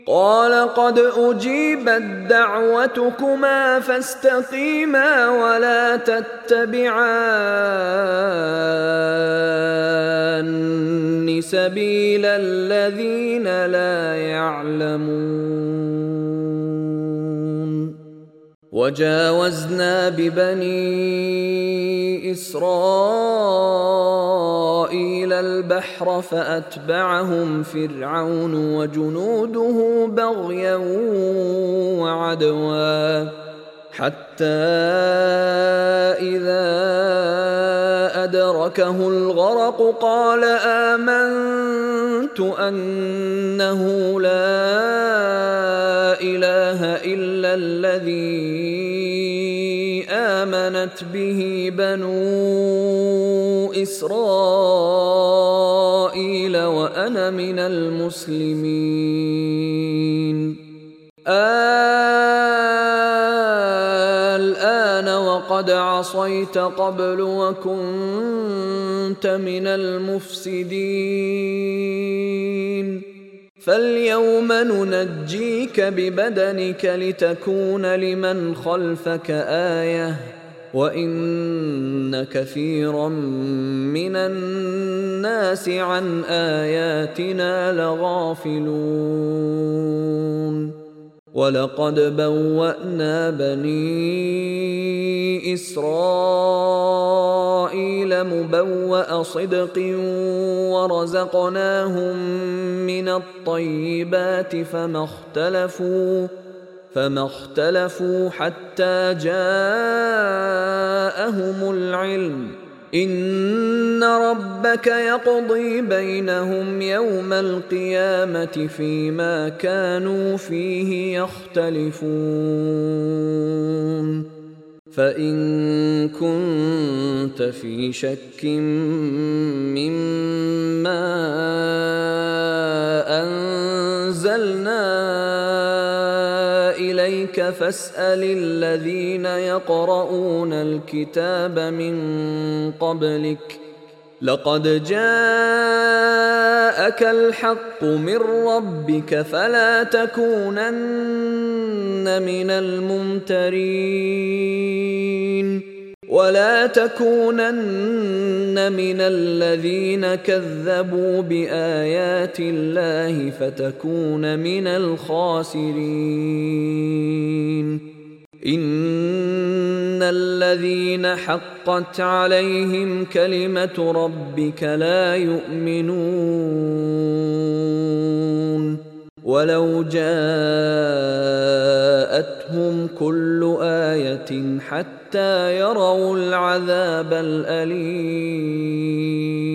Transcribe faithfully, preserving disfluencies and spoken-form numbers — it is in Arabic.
قال قد أجيبت دعوتكما فاستقيما ولا تتبعان سبيل الذين لا يعلمون. وجاوزنا ببني إسرائيل البحر فأتبعهم فرعون وجنوده بغيا وعدوا حتى إذا أدركه الغرق قال آمنت أنه لا إله إلا الذي آمنت به بنو إسرائيل وأنا من المسلمين. الآن وقد عصيت قبل وكنت من المفسدين فاليوم ننجيك ببدنك لتكون لمن خلفك آية وإن كثيرا من الناس عن آياتنا لغافلون. ولقد بوأنا بني إسرائيل مبوأ صدق ورزقناهم من الطيبات فما اختلفوا فما اختلفوا حتى جاءهم العلم إن ربك يقضي بينهم يوم القيامة فيما كانوا فيه يختلفون. فإن كنت في شك مما أنزلنا إليك فاسأل الذين يقرؤون الكتاب من قبلك لقد جاءك الحق من ربك فلا تكونن من الممترين ولا تكونن من الذين كذبوا بآيات الله فتكون من الخاسرين. إن الذين حقت عليهم كلمة ربك لا يؤمنون ولو جاءتهم كل آية حتى يروا العذاب الأليم.